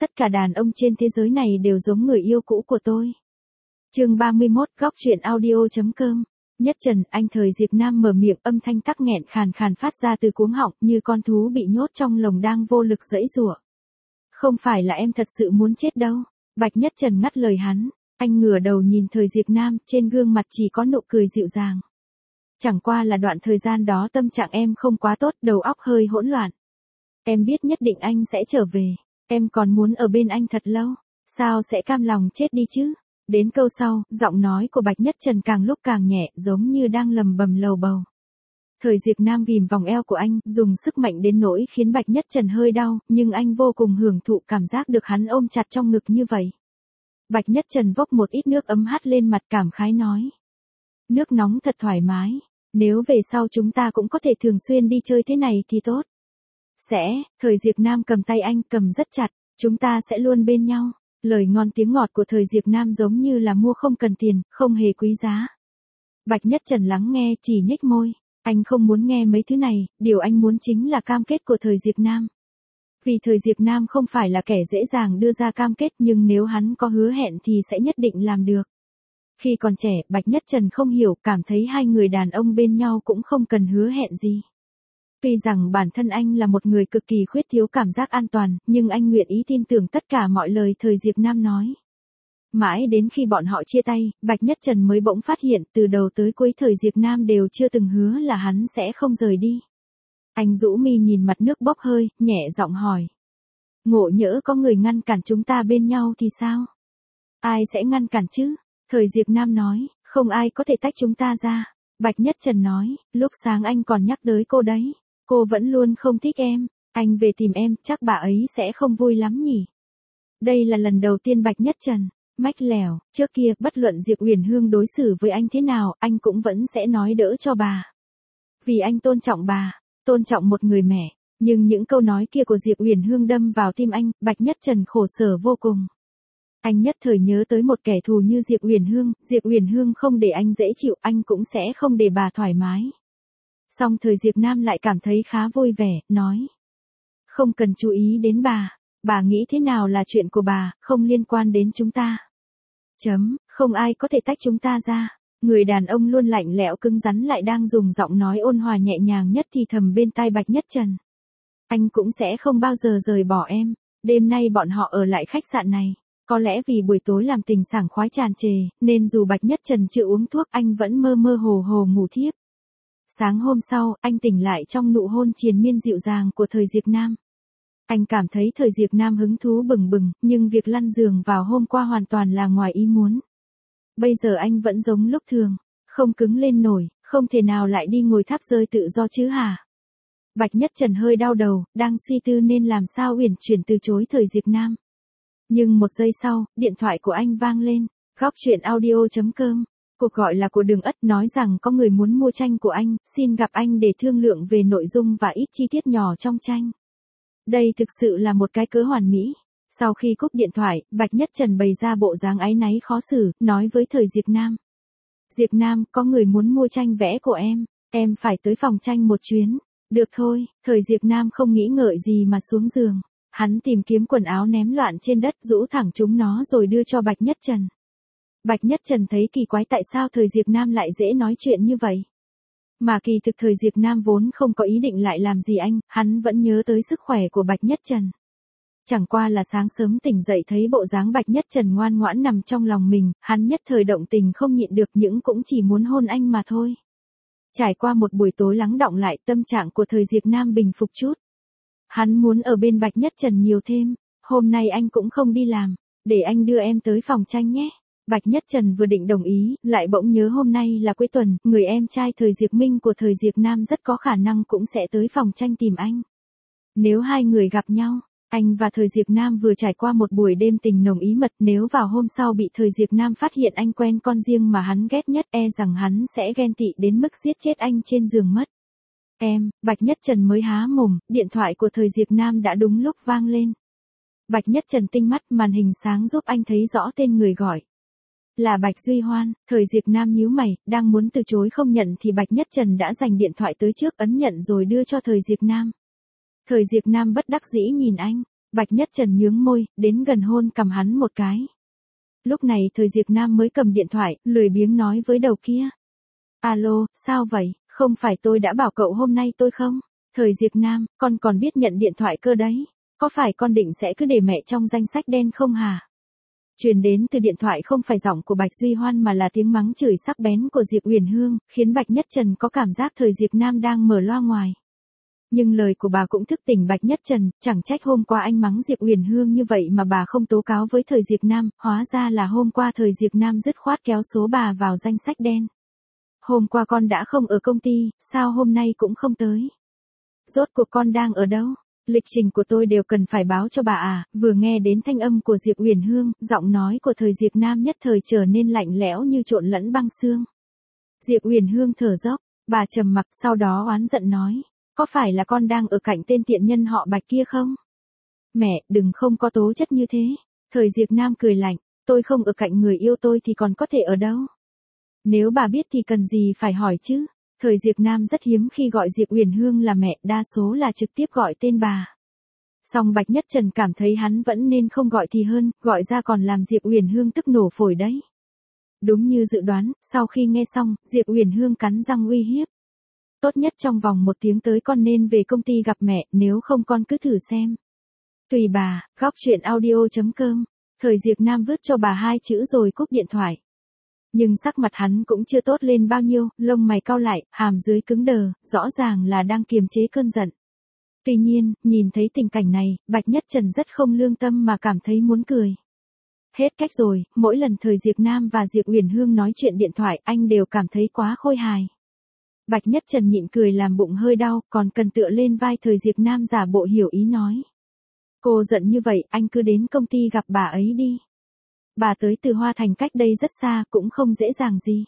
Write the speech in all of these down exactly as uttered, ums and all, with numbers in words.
tất cả đàn ông trên thế giới này đều giống người yêu cũ của tôi. Chương ba mươi mốt, góc truyện audio chấm com. Nhất Trần, anh Thời Diệp Nam mở miệng, âm thanh tắc nghẹn khàn khàn phát ra từ cuống họng, như con thú bị nhốt trong lồng đang vô lực giãy giụa. Không phải là em thật sự muốn chết đâu. Bạch Nhất Trần ngắt lời hắn. Anh ngửa đầu nhìn Thời Diệp Nam, trên gương mặt chỉ có nụ cười dịu dàng. Chẳng qua là đoạn thời gian đó tâm trạng em không quá tốt, đầu óc hơi hỗn loạn. Em biết nhất định anh sẽ trở về. Em còn muốn ở bên anh thật lâu. Sao sẽ cam lòng chết đi chứ? Đến câu sau, giọng nói của Bạch Nhất Trần càng lúc càng nhẹ, giống như đang lầm bầm lầu bầu. Thời Diệp Nam ghìm vòng eo của anh, dùng sức mạnh đến nỗi khiến Bạch Nhất Trần hơi đau, nhưng anh vô cùng hưởng thụ cảm giác được hắn ôm chặt trong ngực như vậy. Bạch Nhất Trần vốc một ít nước ấm hắt lên mặt, cảm khái nói. Nước nóng thật thoải mái. Nếu về sau chúng ta cũng có thể thường xuyên đi chơi thế này thì tốt. Sẽ, Thời Diệp Nam cầm tay anh, cầm rất chặt, chúng ta sẽ luôn bên nhau. Lời ngon tiếng ngọt của Thời Diệp Nam giống như là mua không cần tiền, không hề quý giá. Bạch Nhất Trần lắng nghe, chỉ nhếch môi. Anh không muốn nghe mấy thứ này, điều anh muốn chính là cam kết của Thời Diệp Nam. Vì Thời Diệp Nam không phải là kẻ dễ dàng đưa ra cam kết, nhưng nếu hắn có hứa hẹn thì sẽ nhất định làm được. Khi còn trẻ, Bạch Nhất Trần không hiểu, cảm thấy hai người đàn ông bên nhau cũng không cần hứa hẹn gì. Tuy rằng bản thân anh là một người cực kỳ khuyết thiếu cảm giác an toàn, nhưng anh nguyện ý tin tưởng tất cả mọi lời Thời Diệp Nam nói. Mãi đến khi bọn họ chia tay, Bạch Nhất Trần mới bỗng phát hiện từ đầu tới cuối Thời Diệp Nam đều chưa từng hứa là hắn sẽ không rời đi. Anh rũ mi nhìn mặt nước bốc hơi, nhẹ giọng hỏi. Ngộ nhỡ có người ngăn cản chúng ta bên nhau thì sao? Ai sẽ ngăn cản chứ? Thời Diệp Nam nói, không ai có thể tách chúng ta ra. Bạch Nhất Trần nói, lúc sáng anh còn nhắc tới cô đấy. Cô vẫn luôn không thích em. Anh về tìm em, chắc bà ấy sẽ không vui lắm nhỉ? Đây là lần đầu tiên Bạch Nhất Trần mách lẻo, trước kia bất luận Diệp Uyển Hương đối xử với anh thế nào, anh cũng vẫn sẽ nói đỡ cho bà. Vì anh tôn trọng bà, tôn trọng một người mẹ. Nhưng những câu nói kia của Diệp Uyển Hương đâm vào tim anh, Bạch Nhất Trần khổ sở vô cùng. Anh nhất thời nhớ tới một kẻ thù như Diệp Uyển Hương, Diệp Uyển Hương không để anh dễ chịu, anh cũng sẽ không để bà thoải mái. Song Thời Diệp Nam lại cảm thấy khá vui vẻ, nói. Không cần chú ý đến bà, bà nghĩ thế nào là chuyện của bà, không liên quan đến chúng ta. Chấm, không ai có thể tách chúng ta ra. Người đàn ông luôn lạnh lẽo cứng rắn lại đang dùng giọng nói ôn hòa nhẹ nhàng nhất thì thầm bên tai Bạch Nhất Trần. Anh cũng sẽ không bao giờ rời bỏ em. Đêm nay bọn họ ở lại khách sạn này. Có lẽ vì buổi tối làm tình sảng khoái tràn trề, nên dù Bạch Nhất Trần chưa uống thuốc, anh vẫn mơ mơ hồ hồ ngủ thiếp. Sáng hôm sau, anh tỉnh lại trong nụ hôn triền miên dịu dàng của Thời Diệp Nam. Anh cảm thấy Thời Diệp Nam hứng thú bừng bừng, nhưng việc lăn giường vào hôm qua hoàn toàn là ngoài ý muốn. Bây giờ anh vẫn giống lúc thường, không cứng lên nổi, không thể nào lại đi ngồi tháp rơi tự do chứ hả? Bạch Nhất Trần hơi đau đầu, đang suy tư nên làm sao uyển chuyển từ chối Thời Diệp Nam. Nhưng một giây sau, điện thoại của anh vang lên. Góc truyện audio chấm com. Cuộc gọi là của Đường Ất, nói rằng có người muốn mua tranh của anh, xin gặp anh để thương lượng về nội dung và ít chi tiết nhỏ trong tranh. Đây thực sự là một cái cớ hoàn mỹ. Sau khi cúp điện thoại, Bạch Nhất Trần bày ra bộ dáng áy náy khó xử, nói với Thời Diệp Nam. Diệp Nam, có người muốn mua tranh vẽ của em, em phải tới phòng tranh một chuyến. Được thôi, Thời Diệp Nam không nghĩ ngợi gì mà xuống giường. Hắn tìm kiếm quần áo ném loạn trên đất, rũ thẳng chúng nó rồi đưa cho Bạch Nhất Trần. Bạch Nhất Trần thấy kỳ quái tại sao Thời Diệp Nam lại dễ nói chuyện như vậy. Mà kỳ thực Thời Diệp Nam vốn không có ý định lại làm gì anh, hắn vẫn nhớ tới sức khỏe của Bạch Nhất Trần. Chẳng qua là sáng sớm tỉnh dậy thấy bộ dáng Bạch Nhất Trần ngoan ngoãn nằm trong lòng mình, hắn nhất thời động tình không nhịn được, những cũng chỉ muốn hôn anh mà thôi. Trải qua một buổi tối lắng đọng lại, tâm trạng của Thời Diệp Nam bình phục chút. Hắn muốn ở bên Bạch Nhất Trần nhiều thêm. Hôm nay anh cũng không đi làm, để anh đưa em tới phòng tranh nhé. Bạch Nhất Trần vừa định đồng ý, lại bỗng nhớ hôm nay là cuối tuần, người em trai Thời Diệp Minh của Thời Diệp Nam rất có khả năng cũng sẽ tới phòng tranh tìm anh. Nếu hai người gặp nhau, anh và Thời Diệp Nam vừa trải qua một buổi đêm tình nồng ý mật, nếu vào hôm sau bị Thời Diệp Nam phát hiện anh quen con riêng mà hắn ghét nhất, e rằng hắn sẽ ghen tị đến mức giết chết anh trên giường mất. Em, Bạch Nhất Trần mới há mồm, điện thoại của Thời Diệp Nam đã đúng lúc vang lên. Bạch Nhất Trần tinh mắt, màn hình sáng giúp anh thấy rõ tên người gọi. Là Bạch Duy Hoan. Thời Diệp Nam nhíu mày, đang muốn từ chối không nhận thì Bạch Nhất Trần đã giành điện thoại tới trước, ấn nhận rồi đưa cho Thời Diệp Nam. Thời Diệp Nam bất đắc dĩ nhìn anh. Bạch Nhất Trần nhướng môi, đến gần hôn cằm hắn một cái. Lúc này Thời Diệp Nam mới cầm điện thoại, lười biếng nói với đầu kia. Alo, sao vậy, không phải tôi đã bảo cậu hôm nay tôi không? Thời Diệp Nam, con còn biết nhận điện thoại cơ đấy. Có phải con định sẽ cứ để mẹ trong danh sách đen không hả? Truyền đến từ điện thoại không phải giọng của Bạch Duy Hoan mà là tiếng mắng chửi sắc bén của Diệp Uyển Hương, khiến Bạch Nhất Trần có cảm giác Thời Diệp Nam đang mở loa ngoài. Nhưng lời của bà cũng thức tỉnh Bạch Nhất Trần, chẳng trách hôm qua anh mắng Diệp Uyển Hương như vậy mà bà không tố cáo với Thời Diệp Nam, hóa ra là hôm qua Thời Diệp Nam dứt khoát kéo số bà vào danh sách đen. Hôm qua con đã không ở công ty, sao hôm nay cũng không tới? Rốt cuộc con đang ở đâu? Lịch trình của tôi đều cần phải báo cho bà à? Vừa nghe đến thanh âm của Diệp Uyển Hương, giọng nói của Thời Diệp Nam nhất thời trở nên lạnh lẽo như trộn lẫn băng xương. Diệp Uyển Hương thở dốc, bà trầm mặc sau đó oán giận nói. Có phải là con đang ở cạnh tên tiện nhân họ Bạch kia không? Mẹ, đừng không có tố chất như thế. Thời Diệp Nam cười lạnh, tôi không ở cạnh người yêu tôi thì còn có thể ở đâu? Nếu bà biết thì cần gì phải hỏi chứ? Thời Diệp Nam rất hiếm khi gọi Diệp Uyển Hương là mẹ, đa số là trực tiếp gọi tên bà. Song Bạch Nhất Trần cảm thấy hắn vẫn nên không gọi thì hơn, gọi ra còn làm Diệp Uyển Hương tức nổ phổi đấy. Đúng như dự đoán, sau khi nghe xong, Diệp Uyển Hương cắn răng uy hiếp. Tốt nhất trong vòng một tiếng tới con nên về công ty gặp mẹ, nếu không con cứ thử xem. Tùy bà, góc chuyện audio chấm com. Thời Diệp Nam vứt cho bà hai chữ rồi cúp điện thoại. Nhưng sắc mặt hắn cũng chưa tốt lên bao nhiêu, lông mày cau lại, hàm dưới cứng đờ, rõ ràng là đang kiềm chế cơn giận. Tuy nhiên, nhìn thấy tình cảnh này, Bạch Nhất Trần rất không lương tâm mà cảm thấy muốn cười. Hết cách rồi, mỗi lần Thời Diệp Nam và Diệp Uyển Hương nói chuyện điện thoại anh đều cảm thấy quá khôi hài. Bạch Nhất Trần nhịn cười làm bụng hơi đau, còn cần tựa lên vai Thời Diệp Nam giả bộ hiểu ý nói. Cô giận như vậy, anh cứ đến công ty gặp bà ấy đi. Bà tới từ Hoa Thành cách đây rất xa, cũng không dễ dàng gì.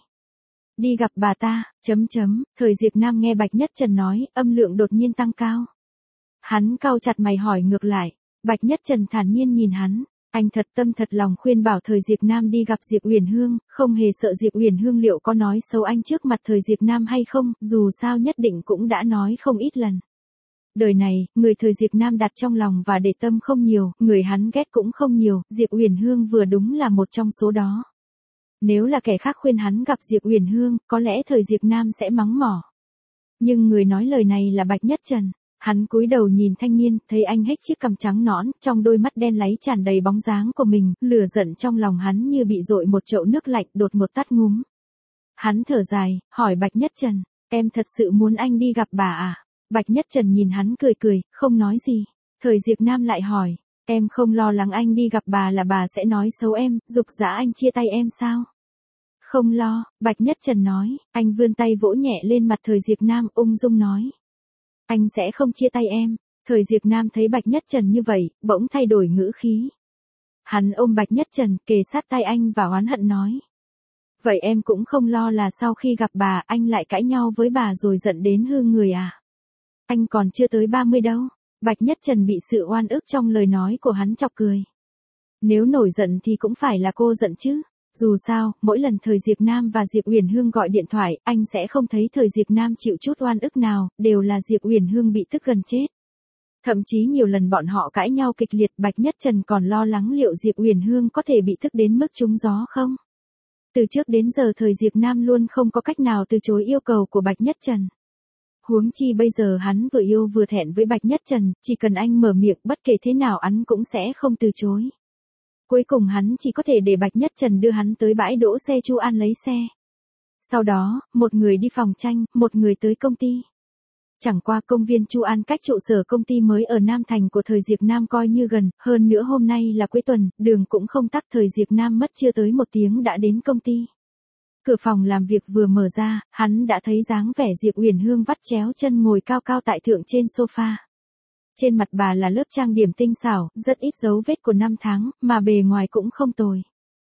Đi gặp bà ta, chấm chấm, Thời Diệp Nam nghe Bạch Nhất Trần nói, âm lượng đột nhiên tăng cao. Hắn cau chặt mày hỏi ngược lại, Bạch Nhất Trần thản nhiên nhìn hắn. Anh thật tâm thật lòng khuyên bảo Thời Diệp Nam đi gặp Diệp Uyển Hương, không hề sợ Diệp Uyển Hương liệu có nói xấu anh trước mặt Thời Diệp Nam hay không, dù sao nhất định cũng đã nói không ít lần. Đời này, người Thời Diệp Nam đặt trong lòng và để tâm không nhiều, người hắn ghét cũng không nhiều, Diệp Uyển Hương vừa đúng là một trong số đó. Nếu là kẻ khác khuyên hắn gặp Diệp Uyển Hương, có lẽ Thời Diệp Nam sẽ mắng mỏ. Nhưng người nói lời này là Bạch Nhất Trần. Hắn cúi đầu nhìn thanh niên, thấy anh hếch chiếc cằm trắng nõn, trong đôi mắt đen láy tràn đầy bóng dáng của mình, lửa giận trong lòng hắn như bị dội một chậu nước lạnh đột một tắt ngúm. Hắn thở dài, hỏi Bạch Nhất Trần, em thật sự muốn anh đi gặp bà à? Bạch Nhất Trần nhìn hắn cười cười, không nói gì. Thời Diệp Nam lại hỏi, em không lo lắng anh đi gặp bà là bà sẽ nói xấu em, giục giã anh chia tay em sao? Không lo, Bạch Nhất Trần nói, anh vươn tay vỗ nhẹ lên mặt Thời Diệp Nam ung dung nói. Anh sẽ không chia tay em. Thời Diệp Nam thấy Bạch Nhất Trần như vậy, bỗng thay đổi ngữ khí. Hắn ôm Bạch Nhất Trần, kề sát tay anh và oán hận nói. Vậy em cũng không lo là sau khi gặp bà, anh lại cãi nhau với bà rồi giận đến hư người à? Anh còn chưa tới ba mươi đâu. Bạch Nhất Trần bị sự oan ức trong lời nói của hắn chọc cười. Nếu nổi giận thì cũng phải là cô giận chứ. Dù sao, mỗi lần Thời Diệp Nam và Diệp Uyển Hương gọi điện thoại, anh sẽ không thấy Thời Diệp Nam chịu chút oan ức nào, đều là Diệp Uyển Hương bị tức gần chết. Thậm chí nhiều lần bọn họ cãi nhau kịch liệt, Bạch Nhất Trần còn lo lắng liệu Diệp Uyển Hương có thể bị tức đến mức trúng gió không. Từ trước đến giờ Thời Diệp Nam luôn không có cách nào từ chối yêu cầu của Bạch Nhất Trần. Huống chi bây giờ hắn vừa yêu vừa thẹn với Bạch Nhất Trần, chỉ cần anh mở miệng bất kể thế nào hắn cũng sẽ không từ chối. Cuối cùng hắn chỉ có thể để Bạch Nhất Trần đưa hắn tới bãi đỗ xe Chu An lấy xe. Sau đó, một người đi phòng tranh, một người tới công ty. Chẳng qua công viên Chu An cách trụ sở công ty mới ở Nam Thành của Thời Diệp Nam coi như gần, hơn nữa hôm nay là cuối tuần, đường cũng không tắc. Thời Diệp Nam mất chưa tới một tiếng đã đến công ty. Cửa phòng làm việc vừa mở ra, hắn đã thấy dáng vẻ Diệp Uyển Hương vắt chéo chân ngồi cao cao tại thượng trên sofa. Trên mặt bà là lớp trang điểm tinh xảo, rất ít dấu vết của năm tháng, mà bề ngoài cũng không tồi.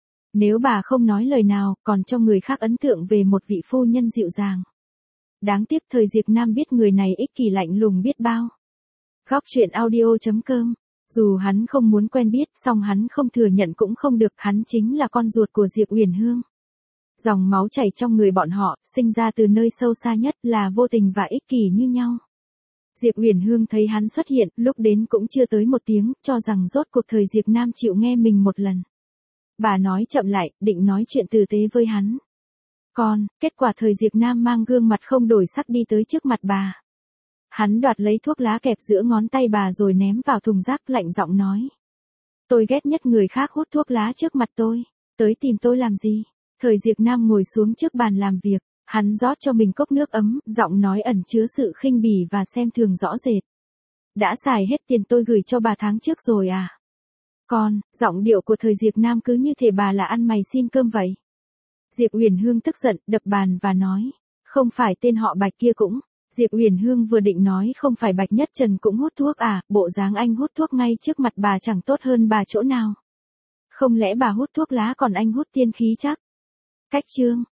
Nếu bà không nói lời nào, còn cho người khác ấn tượng về một vị phu nhân dịu dàng. Đáng tiếc Thời Diệp Nam biết người này ích kỷ lạnh lùng biết bao. Góc chuyện audio chấm com. Dù hắn không muốn quen biết, song hắn không thừa nhận cũng không được, hắn chính là con ruột của Diệp Uyển Hương. Dòng máu chảy trong người bọn họ, sinh ra từ nơi sâu xa nhất là vô tình và ích kỷ như nhau. Diệp Uyển Hương thấy hắn xuất hiện, lúc đến cũng chưa tới một tiếng, cho rằng rốt cuộc thời Diệp Nam chịu nghe mình một lần. Bà nói chậm lại, định nói chuyện tử tế với hắn. Còn, kết quả thời Diệp Nam mang gương mặt không đổi sắc đi tới trước mặt bà. Hắn đoạt lấy thuốc lá kẹp giữa ngón tay bà rồi ném vào thùng rác, lạnh giọng nói. Tôi ghét nhất người khác hút thuốc lá trước mặt tôi. Tới tìm tôi làm gì? Thời Diệp Nam ngồi xuống trước bàn làm việc. Hắn rót cho mình cốc nước ấm, giọng nói ẩn chứa sự khinh bỉ và xem thường rõ rệt. Đã xài hết tiền tôi gửi cho bà tháng trước rồi à? Còn, giọng điệu của thời Diệp Nam cứ như thể bà là ăn mày xin cơm vậy. Diệp Uyển Hương tức giận, đập bàn và nói. Không phải tên họ Bạch kia cũng. Diệp Uyển Hương vừa định nói không phải Bạch Nhất Trần cũng hút thuốc à, bộ dáng anh hút thuốc ngay trước mặt bà chẳng tốt hơn bà chỗ nào. Không lẽ bà hút thuốc lá còn anh hút tiên khí chắc? Cách chương.